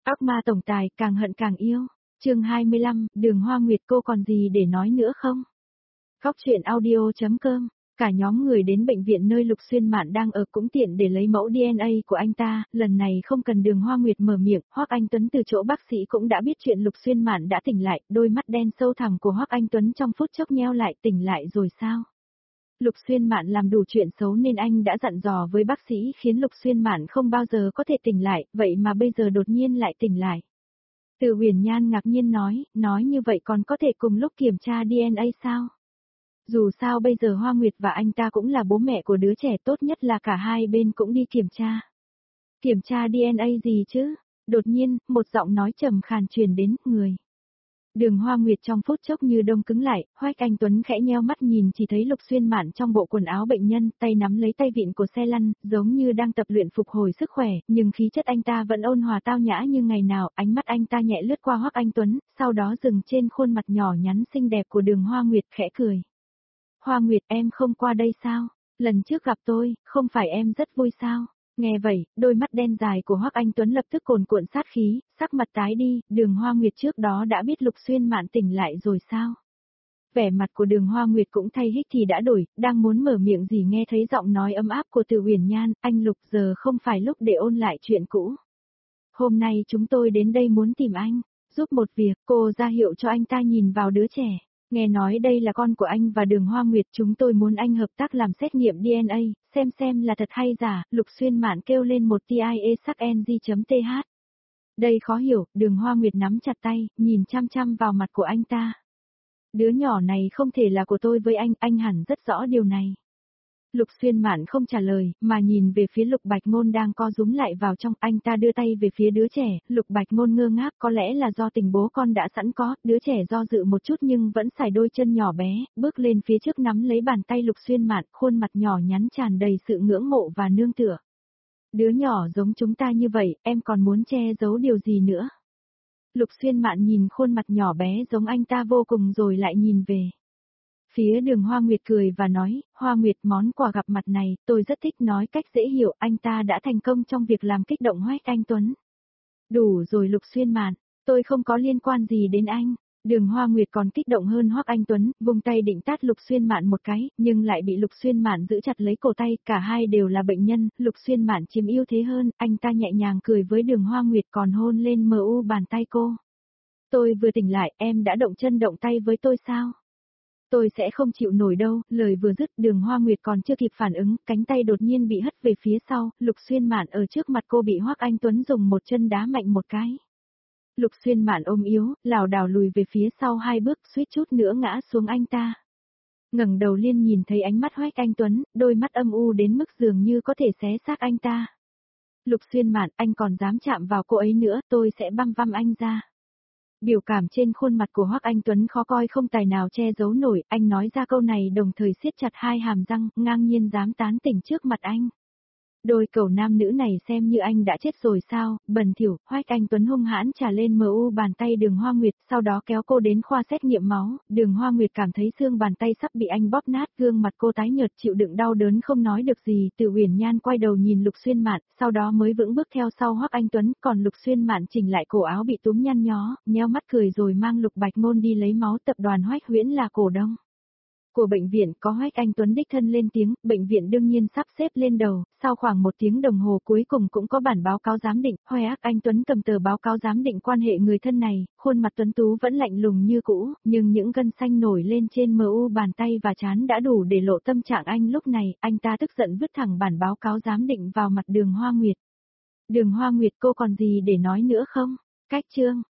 Ác ma tổng tài càng hận càng yêu. Chương 25, Đường Hoa Nguyệt cô còn gì để nói nữa không? Góc truyện audio.com. Cả nhóm người đến bệnh viện nơi Lục Xuyên Mạn đang ở cũng tiện để lấy mẫu DNA của anh ta, lần này không cần Đường Hoa Nguyệt mở miệng, Hoắc Anh Tuấn từ chỗ bác sĩ cũng đã biết chuyện Lục Xuyên Mạn đã tỉnh lại, đôi mắt đen sâu thẳm của Hoắc Anh Tuấn trong phút chốc nheo lại, tỉnh lại rồi sao? Lục Xuyên Mạn làm đủ chuyện xấu nên anh đã dặn dò với bác sĩ khiến Lục Xuyên Mạn không bao giờ có thể tỉnh lại, vậy mà bây giờ đột nhiên lại tỉnh lại. Từ Huyền Nhan ngạc nhiên nói như vậy còn có thể cùng lúc kiểm tra DNA sao? Dù sao bây giờ Hoa Nguyệt và anh ta cũng là bố mẹ của đứa trẻ, tốt nhất là cả hai bên cũng đi kiểm tra. Kiểm tra DNA gì chứ? Đột nhiên, một giọng nói trầm khàn truyền đến, người. Đường Hoa Nguyệt trong phút chốc như đông cứng lại, Hoắc Anh Tuấn khẽ nheo mắt nhìn chỉ thấy Lục Xuyên Mạn trong bộ quần áo bệnh nhân, tay nắm lấy tay vịn của xe lăn, giống như đang tập luyện phục hồi sức khỏe, nhưng khí chất anh ta vẫn ôn hòa tao nhã như ngày nào, ánh mắt anh ta nhẹ lướt qua Hoắc Anh Tuấn, sau đó dừng trên khuôn mặt nhỏ nhắn xinh đẹp của Đường Hoa Nguyệt khẽ cười. Hoa Nguyệt em không qua đây sao? Lần trước gặp tôi, không phải em rất vui sao? Nghe vậy, đôi mắt đen dài của Hoắc Anh Tuấn lập tức cuồn cuộn sát khí, sắc mặt tái đi, Đường Hoa Nguyệt trước đó đã biết Lục Xuyên Mạn tỉnh lại rồi sao? Vẻ mặt của Đường Hoa Nguyệt cũng thay hích thì đã đổi, đang muốn mở miệng gì nghe thấy giọng nói ấm áp của Từ Huyền Nhan, anh Lục giờ không phải lúc để ôn lại chuyện cũ. Hôm nay chúng tôi đến đây muốn tìm anh, giúp một việc, cô ra hiệu cho anh ta nhìn vào đứa trẻ. Nghe nói đây là con của anh và Đường Hoa Nguyệt, chúng tôi muốn anh hợp tác làm xét nghiệm DNA, xem là thật hay giả, Lục Xuyên Mạn kêu lên một tia sắc ng.th. Đây khó hiểu, Đường Hoa Nguyệt nắm chặt tay, nhìn chăm chăm vào mặt của anh ta. Đứa nhỏ này không thể là của tôi với anh hẳn rất rõ điều này. Lục Xuyên Mạn không trả lời, mà nhìn về phía Lục Bạch Ngôn đang co rúm lại vào trong, anh ta đưa tay về phía đứa trẻ, Lục Bạch Ngôn ngơ ngác, có lẽ là do tình bố con đã sẵn có, đứa trẻ do dự một chút nhưng vẫn xài đôi chân nhỏ bé, bước lên phía trước nắm lấy bàn tay Lục Xuyên Mạn, khuôn mặt nhỏ nhắn tràn đầy sự ngưỡng mộ và nương tựa. Đứa nhỏ giống chúng ta như vậy, em còn muốn che giấu điều gì nữa? Lục Xuyên Mạn nhìn khuôn mặt nhỏ bé giống anh ta vô cùng rồi lại nhìn về. Phía Đường Hoa Nguyệt cười và nói, Hoa Nguyệt món quà gặp mặt này, tôi rất thích, nói cách dễ hiểu, anh ta đã thành công trong việc làm kích động Hoắc Anh Tuấn. Đủ rồi Lục Xuyên Mạn, tôi không có liên quan gì đến anh. Đường Hoa Nguyệt còn kích động hơn Hoắc Anh Tuấn, vung tay định tát Lục Xuyên Mạn một cái, nhưng lại bị Lục Xuyên Mạn giữ chặt lấy cổ tay, cả hai đều là bệnh nhân, Lục Xuyên Mạn chiếm ưu thế hơn, anh ta nhẹ nhàng cười với Đường Hoa Nguyệt còn hôn lên bàn tay cô. Tôi vừa tỉnh lại, em đã động chân động tay với tôi sao? Tôi sẽ không chịu nổi đâu, lời vừa dứt Đường Hoa Nguyệt còn chưa kịp phản ứng, cánh tay đột nhiên bị hất về phía sau, Lục Xuyên Mạn ở trước mặt cô bị Hoắc Anh Tuấn dùng một chân đá mạnh một cái. Lục Xuyên Mạn ôm yếu, lảo đảo lùi về phía sau hai bước, suýt chút nữa ngã xuống anh ta. Ngẩng đầu lên nhìn thấy ánh mắt Hoắc Anh Tuấn, đôi mắt âm u đến mức dường như có thể xé xác anh ta. Lục Xuyên Mạn, anh còn dám chạm vào cô ấy nữa, tôi sẽ băm văm anh ra. Biểu cảm trên khuôn mặt của Hoắc Anh Tuấn khó coi không tài nào che giấu nổi, anh nói ra câu này đồng thời siết chặt hai hàm răng, ngang nhiên dám tán tỉnh trước mặt anh. Đôi cẩu nam nữ này xem như anh đã chết rồi sao, bẩn thỉu, Hoắc Anh Tuấn hung hãn trả lên bàn tay Đường Hoa Nguyệt, sau đó kéo cô đến khoa xét nghiệm máu, Đường Hoa Nguyệt cảm thấy xương bàn tay sắp bị anh bóp nát, gương mặt cô tái nhợt chịu đựng đau đớn không nói được gì, Từ Huyền Nhan quay đầu nhìn Lục Xuyên Mạn, sau đó mới vững bước theo sau Hoắc Anh Tuấn, còn Lục Xuyên Mạn chỉnh lại cổ áo bị túm nhăn nhó, nheo mắt cười rồi mang Lục Bạch Ngôn đi lấy máu, tập đoàn Hoắc Huyễn là cổ đông của bệnh viện, có Hoắc Anh Tuấn đích thân lên tiếng, bệnh viện đương nhiên sắp xếp lên đầu, sau khoảng 1 tiếng đồng hồ cuối cùng cũng có bản báo cáo giám định, Hoắc Anh Tuấn cầm tờ báo cáo giám định quan hệ người thân này, khuôn mặt tuấn tú vẫn lạnh lùng như cũ, nhưng những gân xanh nổi lên trên bàn tay và trán đã đủ để lộ tâm trạng anh lúc này, anh ta tức giận vứt thẳng bản báo cáo giám định vào mặt Đường Hoa Nguyệt. Đường Hoa Nguyệt, cô còn gì để nói nữa không? Cách chương